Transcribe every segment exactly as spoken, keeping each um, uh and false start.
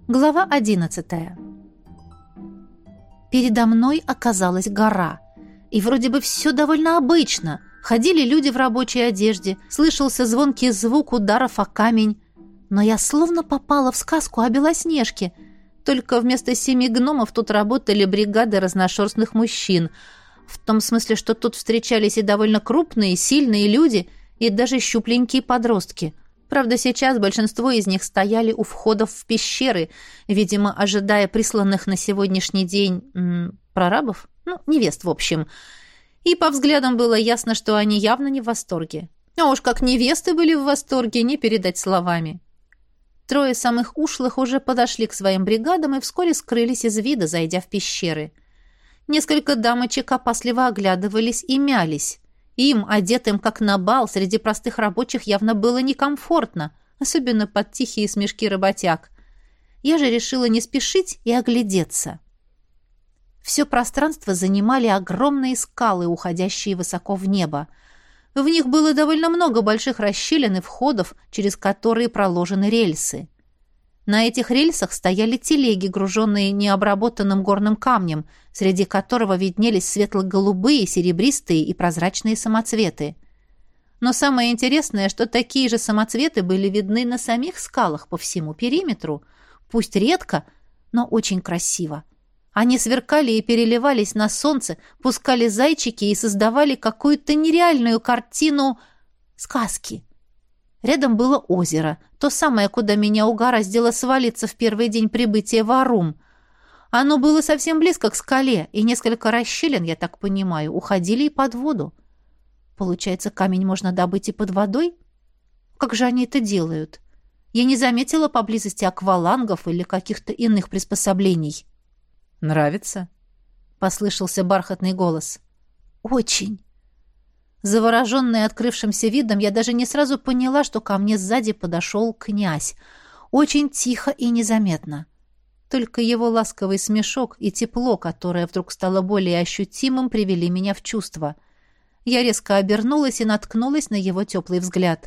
Глава одиннадцатая. Передо мной оказалась гора. И вроде бы все довольно обычно. Ходили люди в рабочей одежде, слышался звонкий звук ударов о камень. Но я словно попала в сказку о Белоснежке. Только вместо семи гномов тут работали бригады разношерстных мужчин. В том смысле, что тут встречались и довольно крупные, сильные люди, и даже щупленькие подростки. Правда, сейчас большинство из них стояли у входов в пещеры, видимо, ожидая присланных на сегодняшний день м, прорабов, ну, невест, в общем. И по взглядам было ясно, что они явно не в восторге. А уж как невесты были в восторге, не передать словами. Трое самых ушлых уже подошли к своим бригадам и вскоре скрылись из вида, зайдя в пещеры. Несколько дамочек опасливо оглядывались и мялись. Им, одетым как на бал, среди простых рабочих явно было некомфортно, особенно под тихие смешки работяг. Я же решила не спешить и оглядеться. Все пространство занимали огромные скалы, уходящие высоко в небо. В них было довольно много больших расщелин и входов, через которые проложены рельсы. На этих рельсах стояли телеги, груженные необработанным горным камнем, среди которого виднелись светло-голубые, серебристые и прозрачные самоцветы. Но самое интересное, что такие же самоцветы были видны на самих скалах по всему периметру, пусть редко, но очень красиво. Они сверкали и переливались на солнце, пускали зайчики и создавали какую-то нереальную картину сказки. Рядом было озеро, то самое, куда меня угораздило свалиться в первый день прибытия в Арум. Оно было совсем близко к скале, и несколько расщелин, я так понимаю, уходили и под воду. Получается, камень можно добыть и под водой? Как же они это делают? Я не заметила поблизости аквалангов или каких-то иных приспособлений. «Нравится?» — послышался бархатный голос. «Очень». Завороженная открывшимся видом, я даже не сразу поняла, что ко мне сзади подошел князь. Очень тихо и незаметно. Только его ласковый смешок и тепло, которое вдруг стало более ощутимым, привели меня в чувство. Я резко обернулась и наткнулась на его теплый взгляд.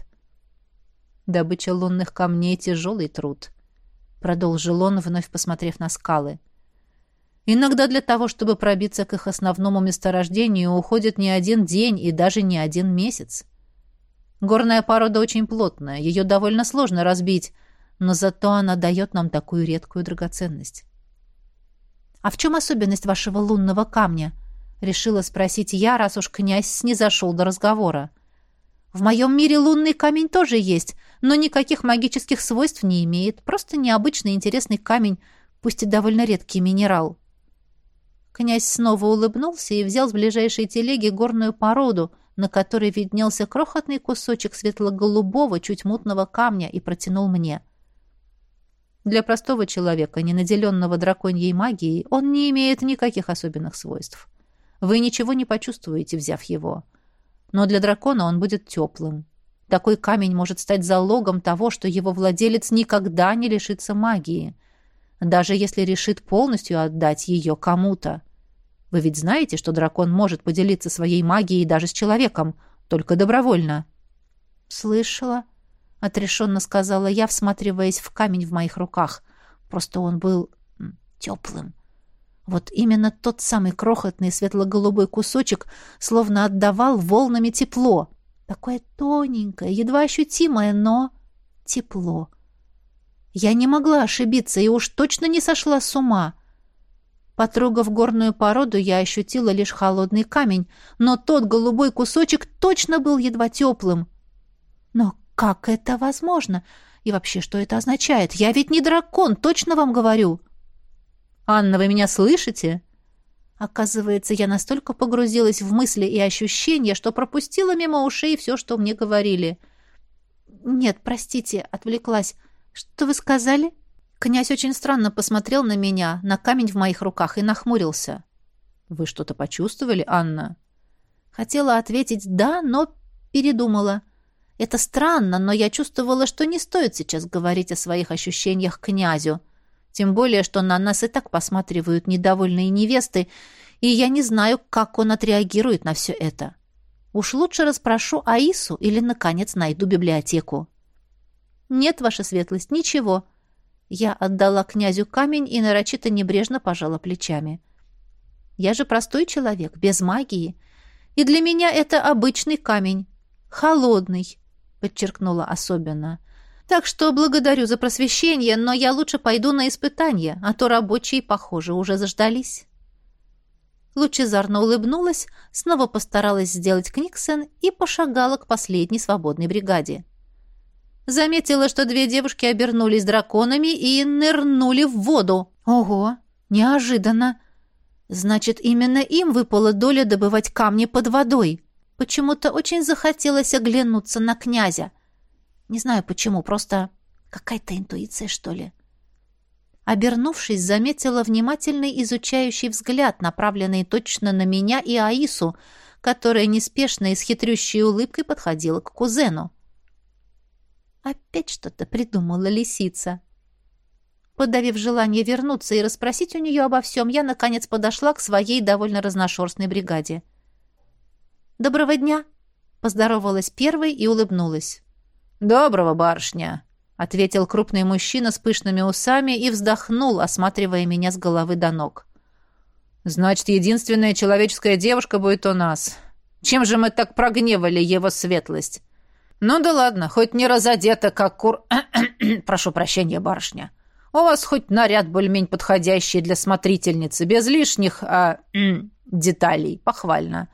«Добыча лунных камней — тяжелый труд», — продолжил он, вновь посмотрев на скалы. «Иногда для того, чтобы пробиться к их основному месторождению, уходит не один день и даже не один месяц. Горная порода очень плотная, ее довольно сложно разбить, но зато она дает нам такую редкую драгоценность». «А в чем особенность вашего лунного камня?» — решила спросить я, раз уж князь снизошел до разговора. «В моем мире лунный камень тоже есть, но никаких магических свойств не имеет, просто необычный интересный камень, пусть и довольно редкий минерал». Князь снова улыбнулся и взял с ближайшей телеги горную породу, на которой виднелся крохотный кусочек светло-голубого, чуть мутного камня, и протянул мне. Для простого человека, не наделенного драконьей магией, он не имеет никаких особенных свойств. Вы ничего не почувствуете, взяв его. Но для дракона он будет теплым. Такой камень может стать залогом того, что его владелец никогда не лишится магии, даже если решит полностью отдать ее кому-то. Вы ведь знаете, что дракон может поделиться своей магией даже с человеком, только добровольно?» «Слышала», — отрешенно сказала я, всматриваясь в камень в моих руках. «Просто он был теплым. Вот именно тот самый крохотный светло-голубой кусочек словно отдавал волнами тепло. Такое тоненькое, едва ощутимое, но тепло. Я не могла ошибиться и уж точно не сошла с ума. Потрогав горную породу, я ощутила лишь холодный камень, но тот голубой кусочек точно был едва теплым. Но как это возможно? И вообще, что это означает? Я ведь не дракон, точно вам говорю. «Анна, вы меня слышите?» Оказывается, я настолько погрузилась в мысли и ощущения, что пропустила мимо ушей все, что мне говорили. «Нет, простите, отвлеклась. Что вы сказали?» Князь очень странно посмотрел на меня, на камень в моих руках, и нахмурился. «Вы что-то почувствовали, Анна?» Хотела ответить «да», но передумала. Это странно, но я чувствовала, что не стоит сейчас говорить о своих ощущениях князю. Тем более, что на нас и так посматривают недовольные невесты, и я не знаю, как он отреагирует на все это. Уж лучше расспрошу Аису или, наконец, найду библиотеку. «Нет, ваша светлость, ничего», Я отдала князю камень и нарочито небрежно пожала плечами. Я же простой человек, без магии. И для меня это обычный камень. Холодный, подчеркнула особенно. Так что благодарю за просвещение, но я лучше пойду на испытание, а то рабочие, похоже, уже заждались. Лучезарно улыбнулась, снова постаралась сделать книксон и пошагала к последней свободной бригаде. Заметила, что две девушки обернулись драконами и нырнули в воду. Ого, неожиданно. Значит, именно им выпала доля добывать камни под водой. Почему-то очень захотелось оглянуться на князя. Не знаю почему, просто какая-то интуиция, что ли. Обернувшись, заметила внимательный изучающий взгляд, направленный точно на меня и Аису, которая неспешно и с хитрющей улыбкой подходила к кузену. Опять что-то придумала лисица. Подавив желание вернуться и расспросить у нее обо всем, я, наконец, подошла к своей довольно разношерстной бригаде. «Доброго дня!» — поздоровалась первой и улыбнулась. «Доброго, барышня!» — ответил крупный мужчина с пышными усами и вздохнул, осматривая меня с головы до ног. «Значит, единственная человеческая девушка будет у нас. Чем же мы так прогневали его светлость? Ну да ладно, хоть не разодета, как кур... Прошу прощения, барышня. У вас хоть наряд более-менее подходящий для смотрительницы, без лишних а, деталей. Похвально.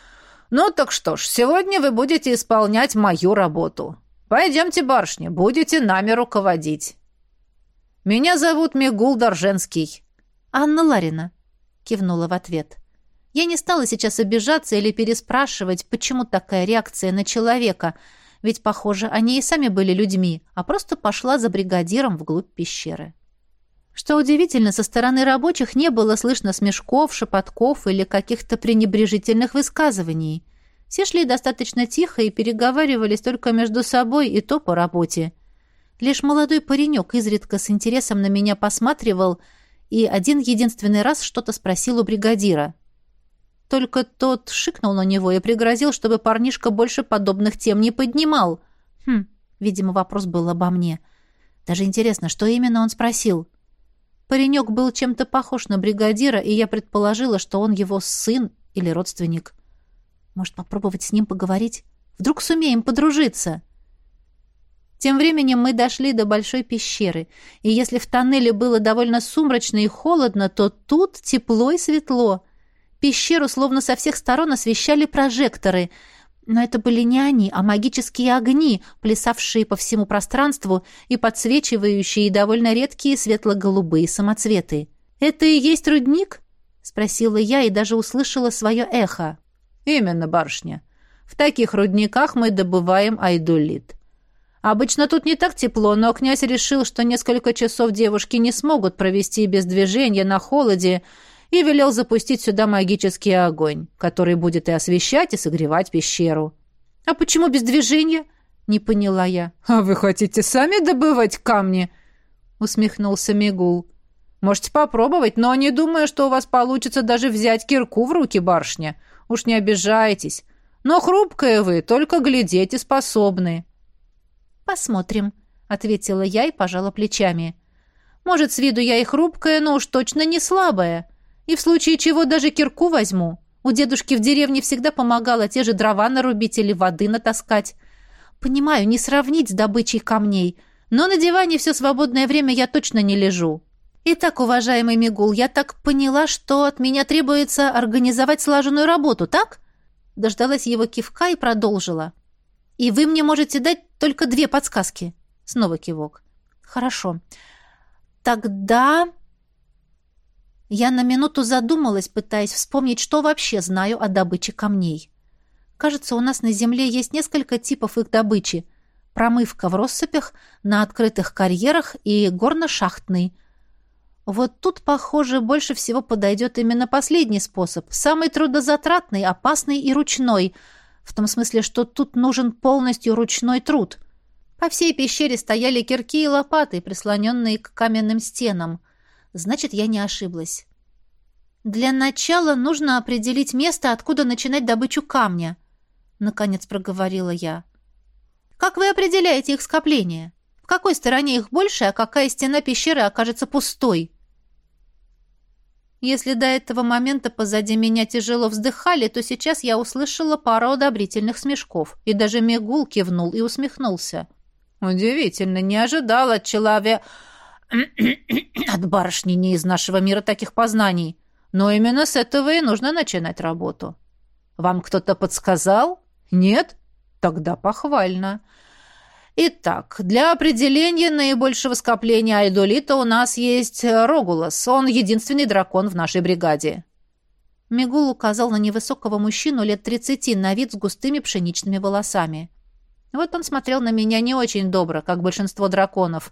Ну так что ж, сегодня вы будете исполнять мою работу. Пойдемте, барышня, будете нами руководить. Меня зовут Мигул Дорженский». «Анна Ларина», — кивнула в ответ. Я не стала сейчас обижаться или переспрашивать, почему такая реакция на человека, ведь, похоже, они и сами были людьми, а просто пошла за бригадиром вглубь пещеры. Что удивительно, со стороны рабочих не было слышно смешков, шепотков или каких-то пренебрежительных высказываний. Все шли достаточно тихо и переговаривались только между собой, и то по работе. Лишь молодой паренек изредка с интересом на меня посматривал и один единственный раз что-то спросил у бригадира. Только тот шикнул на него и пригрозил, чтобы парнишка больше подобных тем не поднимал. Хм, видимо, вопрос был обо мне. Даже интересно, что именно он спросил. Паренек был чем-то похож на бригадира, и я предположила, что он его сын или родственник. Может, попробовать с ним поговорить? Вдруг сумеем подружиться? Тем временем мы дошли до большой пещеры, и если в тоннеле было довольно сумрачно и холодно, то тут тепло и светло. Пещеру словно со всех сторон освещали прожекторы, но это были не они, а магические огни, плясавшие по всему пространству и подсвечивающие довольно редкие светло-голубые самоцветы. «Это и есть рудник?» — спросила я и даже услышала свое эхо. «Именно, барышня. В таких рудниках мы добываем айдолит. Обычно тут не так тепло, но князь решил, что несколько часов девушки не смогут провести без движения на холоде, и велел запустить сюда магический огонь, который будет и освещать, и согревать пещеру». «А почему без движения?» — не поняла я. «А вы хотите сами добывать камни?» — усмехнулся Мигул. «Можете попробовать, но не думаю, что у вас получится даже взять кирку в руки, барышня. Уж не обижайтесь. Но хрупкая вы, только глядеть и способны». «Посмотрим», — ответила я и пожала плечами. «Может, с виду я и хрупкая, но уж точно не слабая. И в случае чего даже кирку возьму. У дедушки в деревне всегда помогало те же дрова нарубить или воды натаскать. Понимаю, не сравнить с добычей камней, но на диване все свободное время я точно не лежу. Итак, уважаемый Мигул, я так поняла, что от меня требуется организовать слаженную работу, так?» Дождалась его кивка и продолжила. «И вы мне можете дать только две подсказки». Снова кивок. «Хорошо. Тогда...» Я на минуту задумалась, пытаясь вспомнить, что вообще знаю о добыче камней. Кажется, у нас на Земле есть несколько типов их добычи. Промывка в россыпях, на открытых карьерах и горно-шахтный. Вот тут, похоже, больше всего подойдет именно последний способ. Самый трудозатратный, опасный и ручной. В том смысле, что тут нужен полностью ручной труд. По всей пещере стояли кирки и лопаты, прислоненные к каменным стенам. Значит, я не ошиблась. Для начала нужно определить место, откуда начинать добычу камня, наконец проговорила я. Как вы определяете их скопление? какой стороне их больше, а какая стена пещеры окажется пустой? Если до этого момента позади меня тяжело вздыхали, то сейчас я услышала пару одобрительных смешков, и даже Мегул кивнул и усмехнулся. «Удивительно, не ожидал от человека... от барышни не из нашего мира таких познаний. Но именно с этого и нужно начинать работу. Вам кто-то подсказал? Нет? Тогда похвально. Итак, для определения наибольшего скопления альдолита у нас есть Рогулас. Он единственный дракон в нашей бригаде». Мегул указал на невысокого мужчину лет тридцати, на вид с густыми пшеничными волосами. Вот он смотрел на меня не очень добро, как большинство драконов.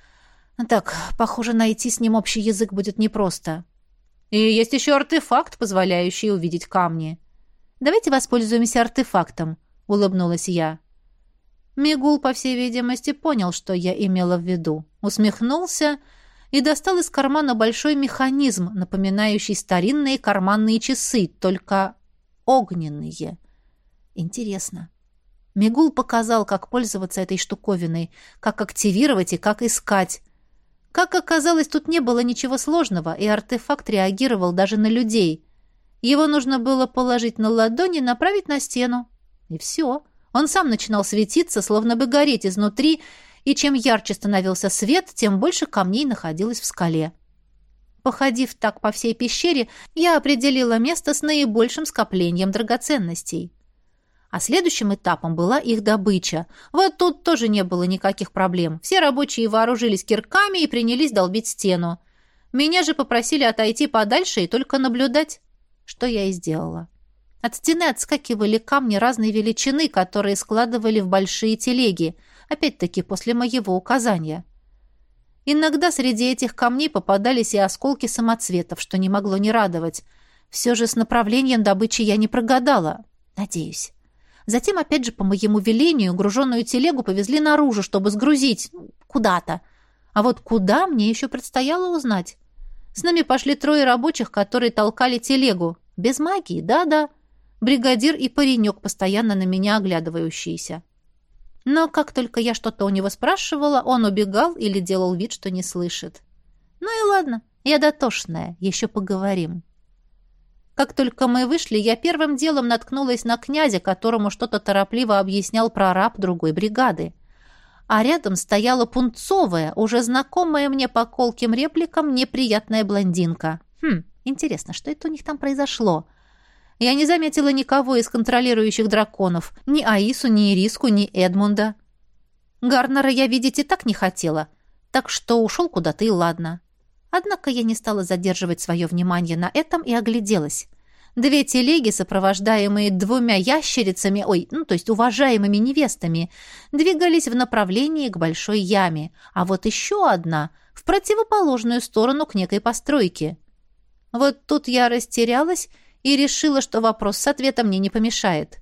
Так, похоже, найти с ним общий язык будет непросто. И есть еще артефакт, позволяющий увидеть камни. «Давайте воспользуемся артефактом», — улыбнулась я. Мегул, по всей видимости, понял, что я имела в виду. Усмехнулся и достал из кармана большой механизм, напоминающий старинные карманные часы, только огненные. Интересно. Мегул показал, как пользоваться этой штуковиной, как активировать и как искать. Как оказалось, тут не было ничего сложного, и артефакт реагировал даже на людей. Его нужно было положить на ладонь и направить на стену. И все. Он сам начинал светиться, словно бы гореть изнутри, и чем ярче становился свет, тем больше камней находилось в скале. Походив так по всей пещере, я определила место с наибольшим скоплением драгоценностей. А следующим этапом была их добыча. Вот тут тоже не было никаких проблем. Все рабочие вооружились кирками и принялись долбить стену. Меня же попросили отойти подальше и только наблюдать, что я и сделала. От стены отскакивали камни разной величины, которые складывали в большие телеги, опять-таки после моего указания. Иногда среди этих камней попадались и осколки самоцветов, что не могло не радовать. Все же с направлением добычи я не прогадала. Надеюсь. Затем, опять же, по моему велению, груженную телегу повезли наружу, чтобы сгрузить куда-то. А вот куда, мне еще предстояло узнать. С нами пошли трое рабочих, которые толкали телегу. Без магии, да-да. Бригадир и паренек, постоянно на меня оглядывающиеся. Но как только я что-то у него спрашивала, он убегал или делал вид, что не слышит. Ну и ладно, я дотошная, еще поговорим. Как только мы вышли, я первым делом наткнулась на князя, которому что-то торопливо объяснял прораб другой бригады. А рядом стояла пунцовая, уже знакомая мне по колким репликам, неприятная блондинка. Хм, интересно, что это у них там произошло? Я не заметила никого из контролирующих драконов, ни Аису, ни Ириску, ни Эдмунда. Гарнера я видеть и так не хотела, так что ушел куда-то и ладно. Однако я не стала задерживать свое внимание на этом и огляделась. Две телеги, сопровождаемые двумя ящерицами, ой, ну, то есть уважаемыми невестами, двигались в направлении к большой яме, а вот еще одна — в противоположную сторону к некой постройке. Вот тут я растерялась и решила, что вопрос с ответом мне не помешает.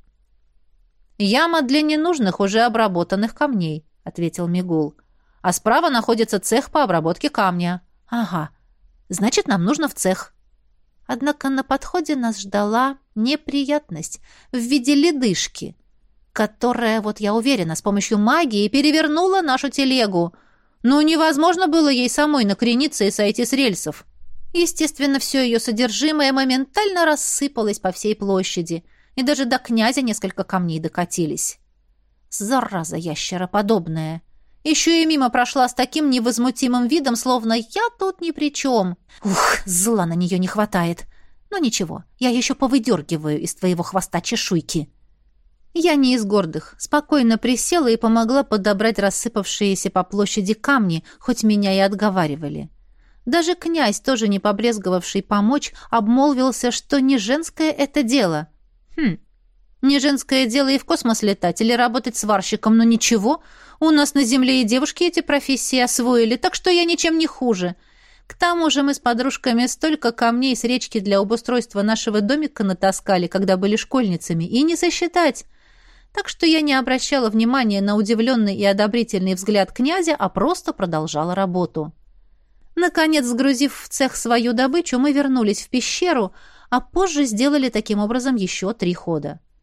«Яма для ненужных, уже обработанных камней», — ответил Мегул. «А справа находится цех по обработке камня». «Ага, значит, нам нужно в цех». Однако на подходе нас ждала неприятность в виде ледышки, которая, вот я уверена, с помощью магии перевернула нашу телегу. Ну, невозможно было ей самой накрениться и сойти с рельсов. Естественно, все ее содержимое моментально рассыпалось по всей площади, и даже до князя несколько камней докатились. Зараза ящероподобная. Еще и мимо прошла с таким невозмутимым видом, словно я тут ни при чем. Ух, зла на нее не хватает. Но ничего, я еще повыдергиваю из твоего хвоста чешуйки. Я не из гордых. Спокойно присела и помогла подобрать рассыпавшиеся по площади камни, хоть меня и отговаривали. Даже князь, тоже не побрезговавший помочь, обмолвился, что не женское это дело. Хм, не женское дело и в космос летать или работать сварщиком, но ничего. У нас на Земле и девушки эти профессии освоили, так что я ничем не хуже. К тому же мы с подружками столько камней с речки для обустройства нашего домика натаскали, когда были школьницами, и не сосчитать. Так что я не обращала внимания на удивленный и одобрительный взгляд князя, а просто продолжала работу. Наконец, сгрузив в цех свою добычу, мы вернулись в пещеру, а позже сделали таким образом еще три хода.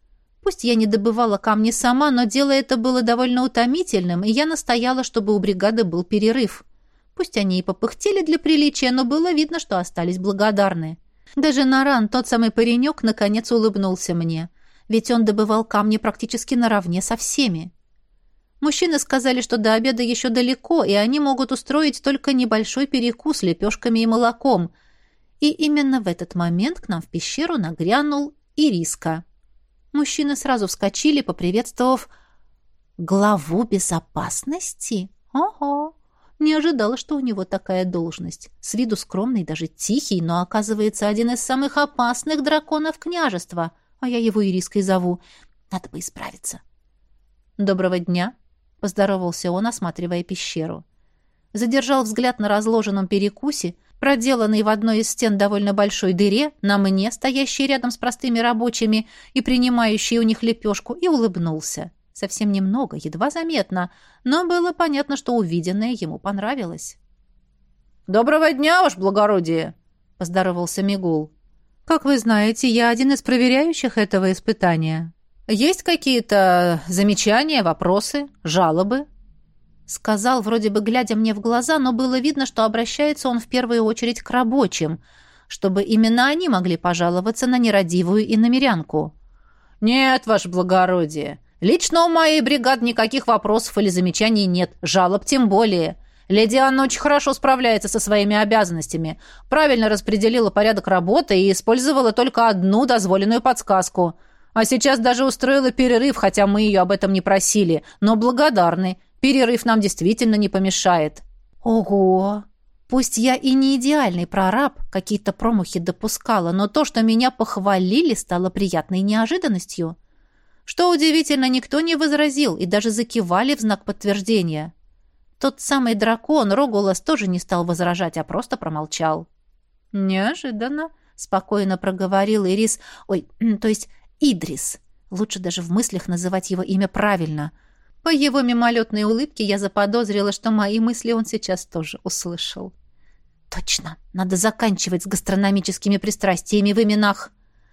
Пусть я не добывала камни сама, но дело это было довольно утомительным, и я настояла, чтобы у бригады был перерыв. Пусть они и попыхтели для приличия, но было видно, что остались благодарны. Даже Наран, тот самый паренек, наконец улыбнулся мне, ведь он добывал камни практически наравне со всеми. Мужчины сказали, что до обеда еще далеко, и они могут устроить только небольшой перекус лепешками и молоком. И именно в этот момент к нам в пещеру нагрянул Ириска. Мужчины сразу вскочили, поприветствовав главу безопасности. Ого! Не ожидала, что у него такая должность. С виду скромный, даже тихий, но, оказывается, один из самых опасных драконов княжества. А я его Ириской зову. Надо бы исправиться. «Доброго дня», — поздоровался он, осматривая пещеру. Задержал взгляд на разложенном перекусе, проделанной в одной из стен довольно большой дыре, на мне, стоящей рядом с простыми рабочими и принимающей у них лепешку, и улыбнулся. Совсем немного, едва заметно, но было понятно, что увиденное ему понравилось. «Доброго дня, ваше благородие!» — поздоровался Мигул. «Как вы знаете, я один из проверяющих этого испытания. Есть какие-то замечания, вопросы, жалобы?» Сказал, вроде бы глядя мне в глаза, но было видно, что обращается он в первую очередь к рабочим, чтобы именно они могли пожаловаться на нерадивую иномерянку. «Нет, ваше благородие, лично у моей бригады никаких вопросов или замечаний нет, жалоб тем более. Леди Анна очень хорошо справляется со своими обязанностями, правильно распределила порядок работы и использовала только одну дозволенную подсказку. А сейчас даже устроила перерыв, хотя мы ее об этом не просили, но благодарны. Перерыв нам действительно не помешает». «Ого! Пусть я и не идеальный прораб, какие-то промахи допускала, но то, что меня похвалили, стало приятной неожиданностью». Что удивительно, никто не возразил и даже закивали в знак подтверждения. Тот самый дракон, Рогулас, тоже не стал возражать, а просто промолчал. «Неожиданно», — спокойно проговорил Ирис, ой, то есть Идрис. Лучше даже в мыслях называть его имя правильно. По его мимолетной улыбке я заподозрила, что мои мысли он сейчас тоже услышал. «Точно, надо заканчивать с гастрономическими пристрастиями в именах».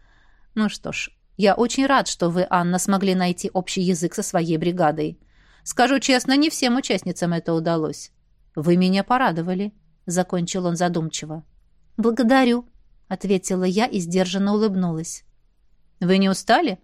«Ну что ж, я очень рад, что вы, Анна, смогли найти общий язык со своей бригадой. Скажу честно, не всем участницам это удалось. Вы меня порадовали», — закончил он задумчиво. «Благодарю», — ответила я и сдержанно улыбнулась. «Вы не устали?»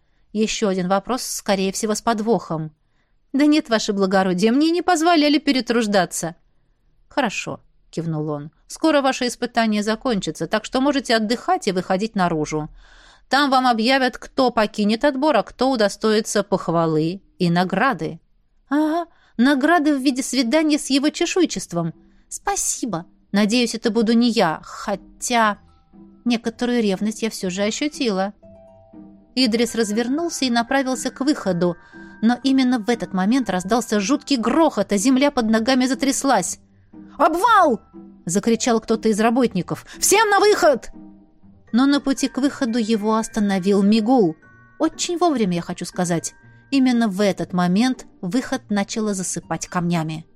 Еще один вопрос, скорее всего, с подвохом. «Да нет, ваше благородие, мне не позволяли перетруждаться». «Хорошо», — кивнул он. «Скоро ваше испытание закончится, так что можете отдыхать и выходить наружу. Там вам объявят, кто покинет отбор, а кто удостоится похвалы и награды». «Ага, награды в виде свидания с его чешуйчеством. Спасибо. Надеюсь, это буду не я, хотя некоторую ревность я все же ощутила». Идрис развернулся и направился к выходу, но именно в этот момент раздался жуткий грохот, а земля под ногами затряслась. «Обвал!» — закричал кто-то из работников. «Всем на выход!» Но на пути к выходу его остановил Мигул. Очень вовремя, я хочу сказать. Именно в этот момент выход начало засыпать камнями.